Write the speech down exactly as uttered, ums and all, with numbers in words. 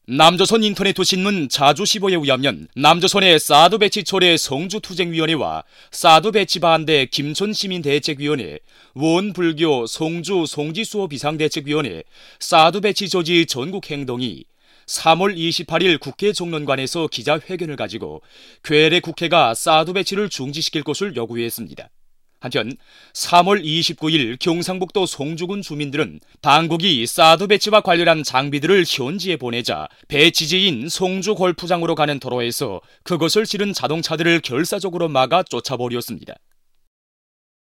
남조선 인터넷 신문 자주시보에 의하면 남조선의 사드 배치 초래 송주투쟁위원회와 사드 배치 반대 김촌시민대책위원회, 원불교 송주 송지수호 비상대책위원회, 사드 배치 조지 전국행동이 삼월 이십팔일 국회 종론관에서 기자회견을 가지고 괴뢰 국회가 사드 배치를 중지시킬 것을 요구했습니다. 한편 삼월 이십구일 경상북도 송주군 주민들은 당국이 사드 배치와 관련한 장비들을 현지에 보내자 배치지인 송주 골프장으로 가는 도로에서 그것을 실은 자동차들을 결사적으로 막아 쫓아버렸습니다.